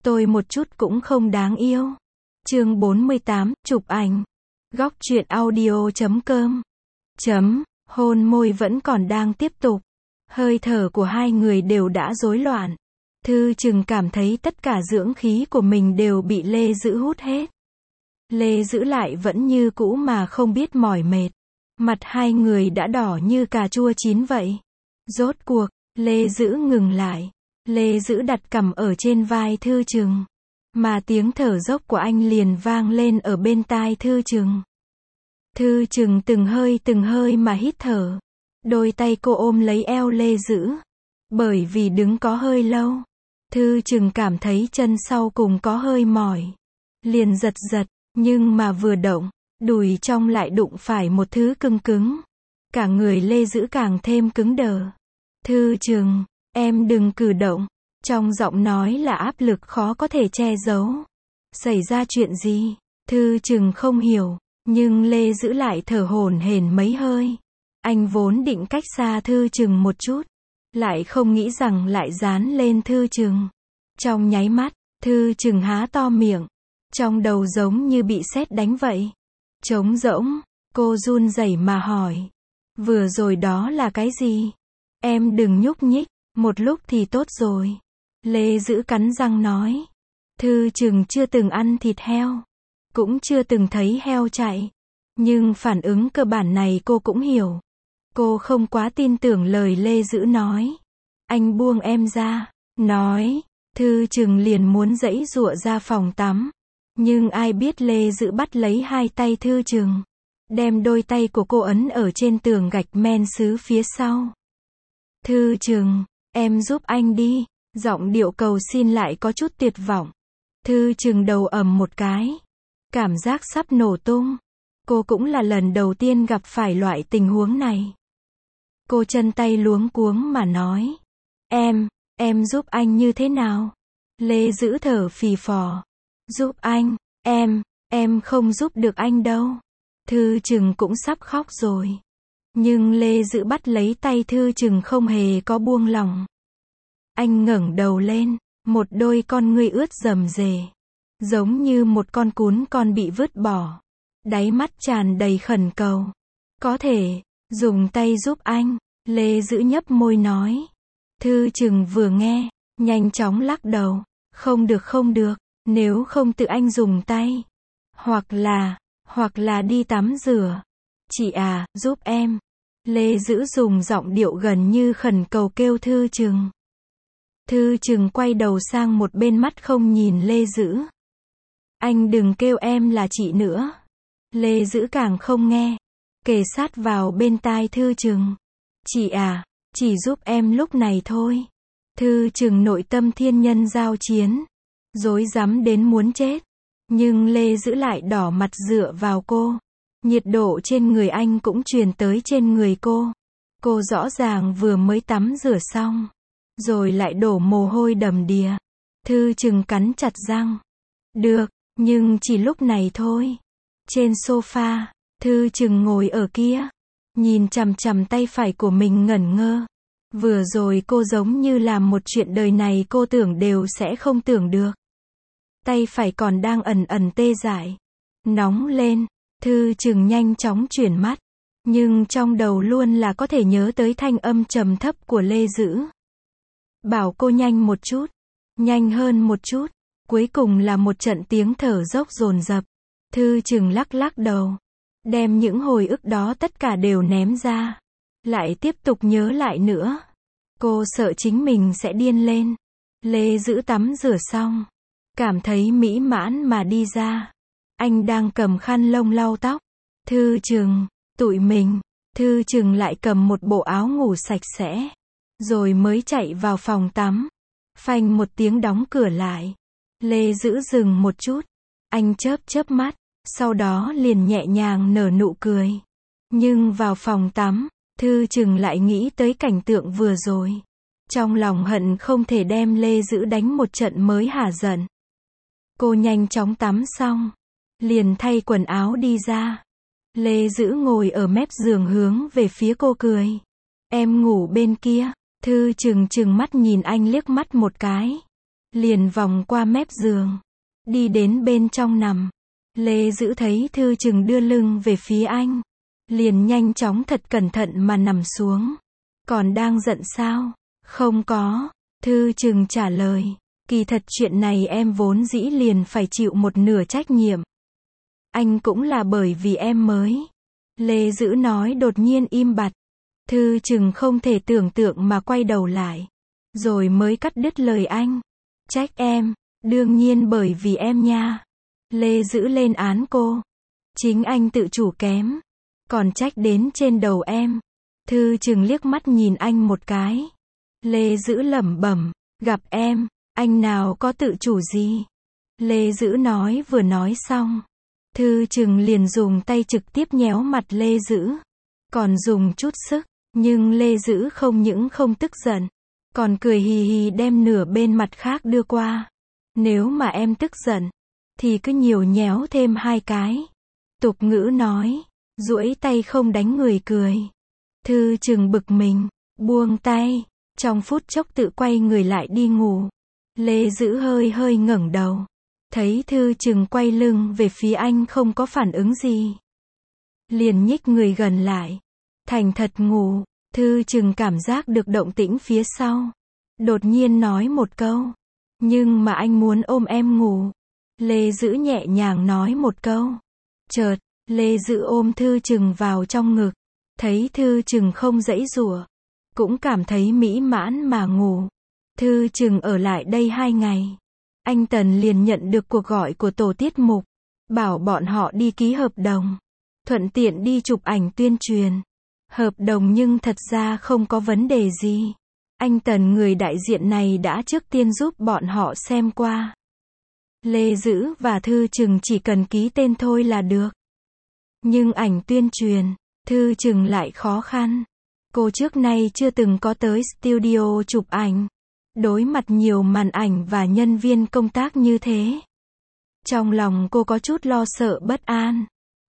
Tôi một chút cũng không đáng yêu. Chương 48, chụp ảnh. Góc truyện audio.com. Hôn môi vẫn còn đang tiếp tục. Hơi thở của hai người đều đã rối loạn. Thư Chừng cảm thấy tất cả dưỡng khí của mình đều bị Lê Dữ hút hết. Lê Dữ lại vẫn như cũ mà không biết mỏi mệt. Mặt hai người đã đỏ như cà chua chín vậy. Rốt cuộc, Lê Dữ ngừng lại. Lê Dữ đặt cằm ở trên vai Thư Chừng. Mà tiếng thở dốc của anh liền vang lên ở bên tai Thư Chừng. Thư Chừng từng hơi mà hít thở. Đôi tay cô ôm lấy eo Lê Dữ. Bởi vì đứng có hơi lâu. Thư Chừng cảm thấy chân sau cùng có hơi mỏi. Liền giật, nhưng mà vừa động, đùi trong lại đụng phải một thứ cứng cứng. Cả người Lê Dữ càng thêm cứng đờ. Thư Chừng, em đừng cử động. Trong giọng nói là áp lực khó có thể che giấu. Xảy ra chuyện gì? Thư Chừng không hiểu, nhưng Lê Dữ lại thở hổn hển mấy hơi. Anh vốn định cách xa Thư Chừng một chút, lại không nghĩ rằng lại dán lên Thư Chừng. Trong nháy mắt, Thư Chừng há to miệng, trong đầu giống như bị sét đánh vậy. Trống rỗng, cô run rẩy mà hỏi. Vừa rồi đó là cái gì? Em đừng nhúc nhích, một lúc thì tốt rồi. Lê Dữ cắn răng nói. Thư Chừng chưa từng ăn thịt heo, cũng chưa từng thấy heo chạy. Nhưng phản ứng cơ bản này cô cũng hiểu. Cô không quá tin tưởng lời Lê Dữ nói. Anh buông em ra, nói. Thư Chừng liền muốn giãy giụa ra phòng tắm. Nhưng ai biết Lê Dữ bắt lấy hai tay Thư Chừng, đem đôi tay của cô ấn ở trên tường gạch men sứ phía sau. Thư Chừng, em giúp anh đi. Giọng điệu cầu xin lại có chút tuyệt vọng. Thư Chừng đầu ầm một cái. Cảm giác sắp nổ tung. Cô cũng là lần đầu tiên gặp phải loại tình huống này. Cô chân tay luống cuống mà nói. Em giúp anh như thế nào? Lê Dữ thở phì phò. Giúp anh, em không giúp được anh đâu. Thư Chừng cũng sắp khóc rồi. Nhưng Lê Dữ bắt lấy tay Thư Chừng không hề có buông lỏng. Anh ngẩng đầu lên, một đôi con ngươi ướt rầm rề, giống như một con cún con bị vứt bỏ. Đáy mắt tràn đầy khẩn cầu. Có thể, dùng tay giúp anh, Lê Dữ nhấp môi nói. Thư Chừng vừa nghe, nhanh chóng lắc đầu. Không được, nếu không tự anh dùng tay. Hoặc là đi tắm rửa. Chị à, giúp em. Lê Dữ dùng giọng điệu gần như khẩn cầu kêu Thư Chừng. Thư Chừng quay đầu sang một bên mắt không nhìn Lê Dữ. Anh đừng kêu em là chị nữa. Lê Dữ càng không nghe, kề sát vào bên tai Thư Chừng. Chị à, chỉ giúp em lúc này thôi. Thư Chừng nội tâm thiên nhân giao chiến, rối rắm đến muốn chết. Nhưng Lê Dữ lại đỏ mặt dựa vào cô. Nhiệt độ trên người anh cũng truyền tới trên người cô. Cô rõ ràng vừa mới tắm rửa xong, rồi lại đổ mồ hôi đầm đìa. Thư Chừng cắn chặt răng. Được, nhưng chỉ lúc này thôi. Trên sofa, Thư Chừng ngồi ở kia, nhìn chằm chằm tay phải của mình ngẩn ngơ. Vừa rồi cô giống như làm một chuyện đời này cô tưởng đều sẽ không tưởng được. Tay phải còn đang ẩn tê dại, nóng lên. Thư Chừng nhanh chóng chuyển mắt, nhưng trong đầu luôn là có thể nhớ tới thanh âm trầm thấp của Lê Dữ. Bảo cô nhanh một chút, nhanh hơn một chút. Cuối cùng là một trận tiếng thở dốc dồn dập. Thư Chừng lắc đầu, đem những hồi ức đó tất cả đều ném ra. Lại tiếp tục nhớ lại nữa. Cô sợ chính mình sẽ điên lên. Lê Dữ tắm rửa xong, cảm thấy mỹ mãn mà đi ra. Anh đang cầm khăn lông lau tóc. Thư Chừng, tụi mình. Thư Chừng lại cầm một bộ áo ngủ sạch sẽ, rồi mới chạy vào phòng tắm. Phanh một tiếng đóng cửa lại. Lê Dữ dừng một chút. Anh chớp mắt, sau đó liền nhẹ nhàng nở nụ cười. Nhưng vào phòng tắm, Thư Chừng lại nghĩ tới cảnh tượng vừa rồi. Trong lòng hận không thể đem Lê Dữ đánh một trận mới hả giận. Cô nhanh chóng tắm xong, liền thay quần áo đi ra. Lê Dữ ngồi ở mép giường hướng về phía cô cười. Em ngủ bên kia. Thư Chừng chừng mắt nhìn anh liếc mắt một cái. liền vòng qua mép giường, đi đến bên trong nằm. Lê Dữ thấy Thư Trừng đưa lưng về phía anh, liền nhanh chóng thật cẩn thận mà nằm xuống. Còn đang giận sao? Không có. Thư Trừng trả lời. Kỳ thật chuyện này em vốn dĩ liền phải chịu một nửa trách nhiệm. Anh cũng là bởi vì em mới. Lê Dữ nói đột nhiên im bặt. Thư Trừng không thể tưởng tượng mà quay đầu lại. Rồi mới cắt đứt lời anh. Trách em, đương nhiên bởi vì em nha. Lê Dữ lên án cô. Chính anh tự chủ kém. Còn trách đến trên đầu em. Thư Trừng liếc mắt nhìn anh một cái. Lê Dữ lẩm bẩm, gặp em, anh nào có tự chủ gì. Lê Dữ nói vừa nói xong. Thư Trừng liền dùng tay trực tiếp nhéo mặt Lê Dữ. Còn dùng chút sức, nhưng Lê Dữ không những không tức giận, còn cười hì hì đem nửa bên mặt khác đưa qua. Nếu mà em tức giận, thì cứ nhiều nhéo thêm 2 cái. Tục ngữ nói, duỗi tay không đánh người cười. Thư Trừng bực mình, buông tay, trong phút chốc tự quay người lại đi ngủ. Lê Dữ hơi hơi ngẩng đầu, thấy Thư Trừng quay lưng về phía anh không có phản ứng gì. Liền nhích người gần lại, thành thật ngủ. Thư Trừng cảm giác được động tĩnh phía sau. Đột nhiên nói một câu, nhưng mà anh muốn ôm em ngủ. Lê Dữ nhẹ nhàng nói một câu. Chợt, Lê Dữ ôm Thư Trừng vào trong ngực. Thấy Thư Trừng không giãy giụa, cũng cảm thấy mỹ mãn mà ngủ. Thư Trừng ở lại đây 2 ngày. Anh Tần liền nhận được cuộc gọi của tổ tiết mục, bảo bọn họ đi ký hợp đồng, thuận tiện đi chụp ảnh tuyên truyền. Hợp đồng nhưng thật ra không có vấn đề gì. Anh Tần người đại diện này đã trước tiên giúp bọn họ xem qua. Lê Dữ và Thư Trừng chỉ cần ký tên thôi là được. Nhưng ảnh tuyên truyền, Thư Trừng lại khó khăn. Cô trước nay chưa từng có tới studio chụp ảnh, đối mặt nhiều màn ảnh và nhân viên công tác như thế. Trong lòng cô có chút lo sợ bất an.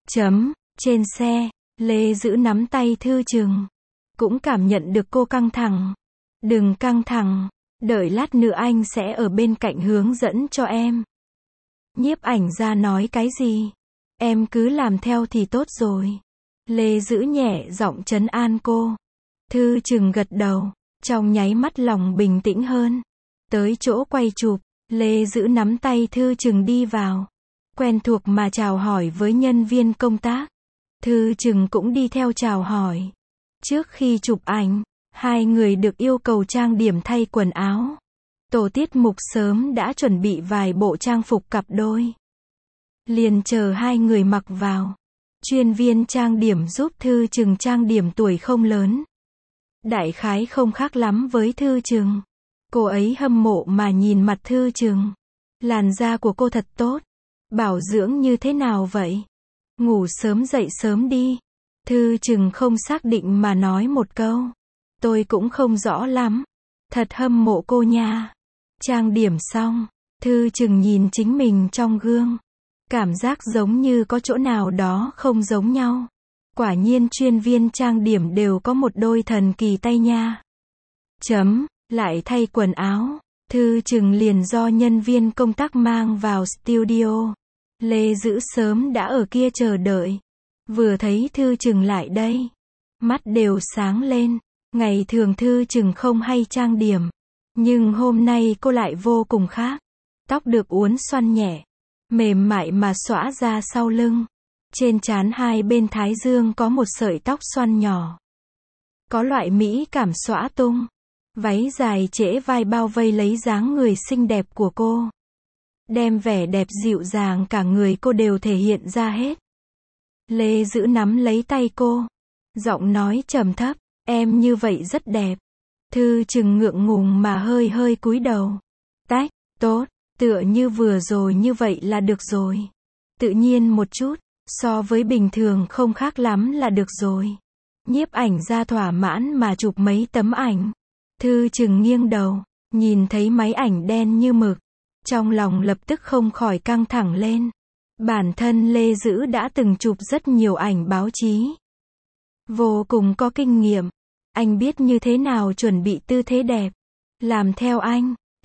Trên xe, Lê Dữ nắm tay Thư Trừng, cũng cảm nhận được cô căng thẳng. Đừng căng thẳng, đợi lát nữa anh sẽ ở bên cạnh hướng dẫn cho em. Nhiếp ảnh gia nói cái gì? Em cứ làm theo thì tốt rồi. Lê Dữ nhẹ giọng trấn an cô. Thư Trừng gật đầu, trong nháy mắt lòng bình tĩnh hơn. Tới chỗ quay chụp, Lê Dữ nắm tay Thư Trừng đi vào. Quen thuộc mà chào hỏi với nhân viên công tác. Thư Trừng cũng đi theo chào hỏi. Trước khi chụp ảnh, 2 người được yêu cầu trang điểm thay quần áo. Tổ tiết mục sớm đã chuẩn bị vài bộ trang phục cặp đôi. Liền chờ 2 người mặc vào. Chuyên viên trang điểm giúp Thư Trừng trang điểm tuổi không lớn. Đại khái không khác lắm với Thư Trừng. Cô ấy hâm mộ mà nhìn mặt Thư Trừng. Làn da của cô thật tốt. Bảo dưỡng như thế nào vậy? Ngủ sớm dậy sớm đi. Thư Trừng không xác định mà nói một câu. Tôi cũng không rõ lắm. Thật hâm mộ cô nha. Trang điểm xong, Thư Trừng nhìn chính mình trong gương. Cảm giác giống như có chỗ nào đó không giống nhau. Quả nhiên chuyên viên trang điểm đều có một đôi thần kỳ tay nha. Lại thay quần áo. Thư Trừng liền do nhân viên công tác mang vào studio. Lê Dữ sớm đã ở kia chờ đợi. Vừa thấy Thư Trừng lại đây, mắt đều sáng lên. Ngày thường Thư Trừng không hay trang điểm, nhưng hôm nay cô lại vô cùng khác. Tóc được uốn xoăn nhẹ, mềm mại mà xõa ra sau lưng. Trên trán 2 bên thái dương có một sợi tóc xoăn nhỏ. Có loại mỹ cảm xõa tung. Váy dài trễ vai bao vây lấy dáng người xinh đẹp của cô. Đem vẻ đẹp dịu dàng cả người cô đều thể hiện ra hết. Lê Dữ nắm lấy tay cô. Giọng nói trầm thấp, em như vậy rất đẹp. Thư Trừng ngượng ngùng mà hơi hơi cúi đầu. Tốt, tựa như vừa rồi như vậy là được rồi. Tự nhiên một chút, so với bình thường không khác lắm là được rồi. Nhiếp ảnh gia thỏa mãn mà chụp mấy tấm ảnh. Thư Trừng nghiêng đầu, nhìn thấy máy ảnh đen như mực. Trong lòng lập tức không khỏi căng thẳng lên. Bản thân Lê Dữ đã từng chụp rất nhiều ảnh báo chí. Vô cùng có kinh nghiệm. Anh biết như thế nào chuẩn bị tư thế đẹp. Làm theo anh.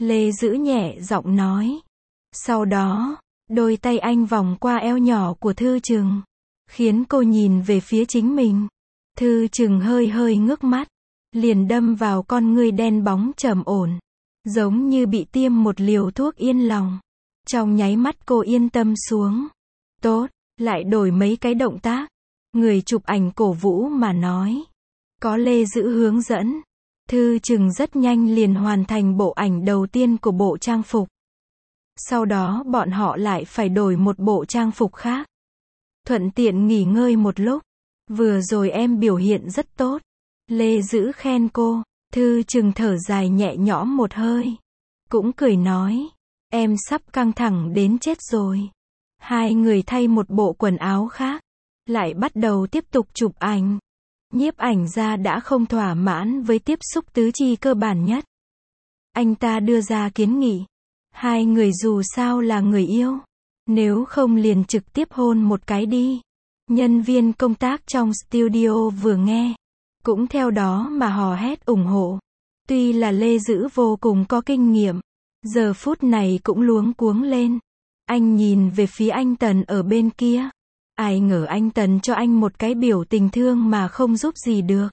Lê Dữ nhẹ giọng nói. Sau đó, đôi tay anh vòng qua eo nhỏ của Thư Trừng, khiến cô nhìn về phía chính mình. Thư Trừng hơi hơi ngước mắt, liền đâm vào con ngươi đen bóng trầm ổn, giống như bị tiêm một liều thuốc yên lòng. Trong nháy mắt cô yên tâm xuống. Tốt, lại đổi mấy cái động tác. Người chụp ảnh cổ vũ mà nói. Có Lê Dữ hướng dẫn, Thư Trừng rất nhanh liền hoàn thành bộ ảnh đầu tiên của bộ trang phục. Sau đó bọn họ lại phải đổi một bộ trang phục khác. Thuận tiện nghỉ ngơi một lúc. Vừa rồi em biểu hiện rất tốt. Lê Dữ khen cô. Thư Trừng thở dài nhẹ nhõm một hơi. Cũng cười nói. Em sắp căng thẳng đến chết rồi. Hai người thay một bộ quần áo khác. Lại bắt đầu tiếp tục chụp ảnh. Nhiếp ảnh gia đã không thỏa mãn với tiếp xúc tứ chi cơ bản nhất. Anh ta đưa ra kiến nghị. Hai người dù sao là người yêu. Nếu không liền trực tiếp hôn một cái đi. Nhân viên công tác trong studio vừa nghe, cũng theo đó mà hò hét ủng hộ. Tuy là Lê Dữ vô cùng có kinh nghiệm, giờ phút này cũng luống cuống lên. Anh nhìn về phía anh Tần ở bên kia. Ai ngờ anh Tần cho anh một cái biểu tình thương mà không giúp gì được.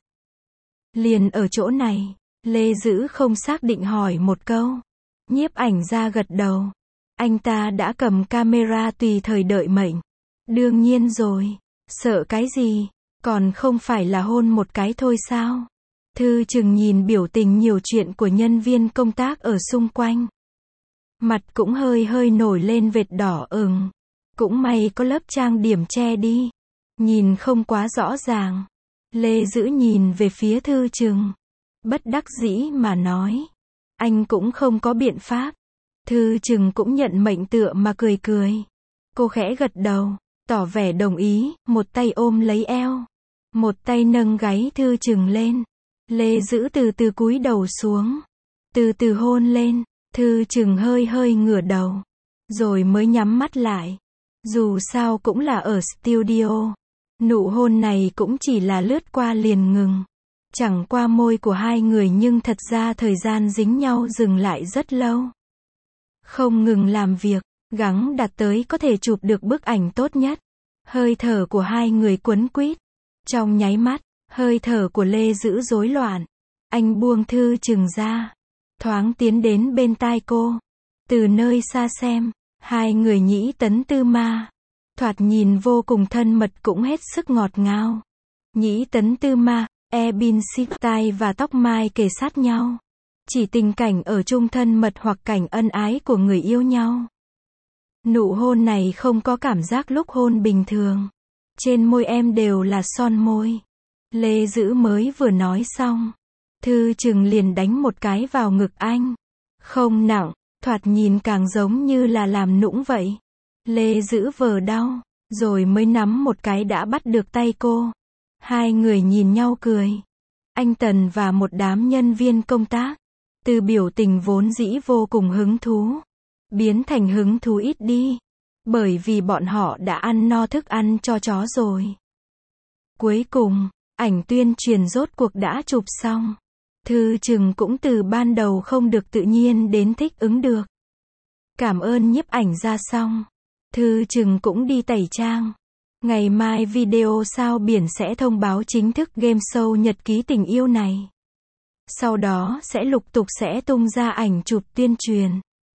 Liền ở chỗ này, Lê Dữ không xác định hỏi một câu. Nhiếp ảnh gia gật đầu. Anh ta đã cầm camera tùy thời đợi mệnh. Đương nhiên rồi. Sợ cái gì? Còn không phải là hôn một cái thôi sao? Thư Trừng nhìn biểu tình nhiều chuyện của nhân viên công tác ở xung quanh. Mặt cũng hơi hơi nổi lên vệt đỏ ửng. Cũng may có lớp trang điểm che đi. Nhìn không quá rõ ràng. Lê Dữ nhìn về phía Thư Trừng. Bất đắc dĩ mà nói. Anh cũng không có biện pháp. Thư Trừng cũng nhận mệnh tựa mà cười cười. Cô khẽ gật đầu, tỏ vẻ đồng ý, một tay ôm lấy eo. Một tay nâng gáy Thư Trừng lên. Lê Dữ từ từ cúi đầu xuống. Từ từ hôn lên. Thư Trừng hơi hơi ngửa đầu. Rồi mới nhắm mắt lại. Dù sao cũng là ở studio. Nụ hôn này cũng chỉ là lướt qua liền ngừng. Chẳng qua môi của hai người nhưng thật ra thời gian dính nhau dừng lại rất lâu. Không ngừng làm việc, gắng đạt tới có thể chụp được bức ảnh tốt nhất. Hơi thở của hai người quấn quýt. Trong nháy mắt, hơi thở của Lê Dữ rối loạn. Anh buông Thư Trừng ra. Thoáng tiến đến bên tai cô. Từ nơi xa xem, hai người nhĩ tấn tư ma. Thoạt nhìn vô cùng thân mật cũng hết sức ngọt ngào. Nhĩ tấn tư ma, Ebin xít tai và tóc mai kề sát nhau. Chỉ tình cảnh ở chung thân mật hoặc cảnh ân ái của người yêu nhau. Nụ hôn này không có cảm giác lúc hôn bình thường. Trên môi em đều là son môi. Lê Dữ mới vừa nói xong. Thư Trừng liền đánh một cái vào ngực anh. Không nặng, thoạt nhìn càng giống như là làm nũng vậy. Lê Dữ vờ đau, rồi mới nắm một cái đã bắt được tay cô. Hai người nhìn nhau cười. Anh Tần và một đám nhân viên công tác. Từ biểu tình vốn dĩ vô cùng hứng thú, biến thành hứng thú ít đi. Bởi vì bọn họ đã ăn no thức ăn cho chó rồi. Cuối cùng, ảnh tuyên truyền rốt cuộc đã chụp xong. Thư Trừng cũng từ ban đầu không được tự nhiên đến thích ứng được. Cảm ơn nhiếp ảnh ra xong. Thư Trừng cũng đi tẩy trang. Ngày mai video sao biển sẽ thông báo chính thức game show nhật ký tình yêu này. Sau đó sẽ lục tục sẽ tung ra ảnh chụp tuyên truyền.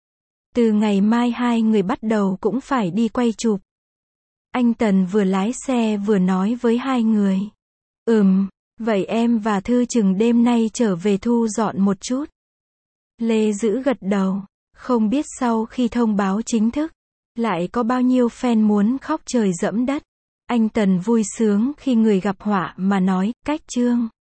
Từ ngày mai hai người bắt đầu cũng phải đi quay chụp. Anh Tần vừa lái xe vừa nói với hai người. Vậy em và Thư Trừng đêm nay trở về thu dọn một chút. Lê Dữ gật đầu. Không biết sau khi thông báo chính thức, lại có bao nhiêu fan muốn khóc trời dẫm đất. Anh Tần vui sướng khi người gặp họa mà nói, cách chương.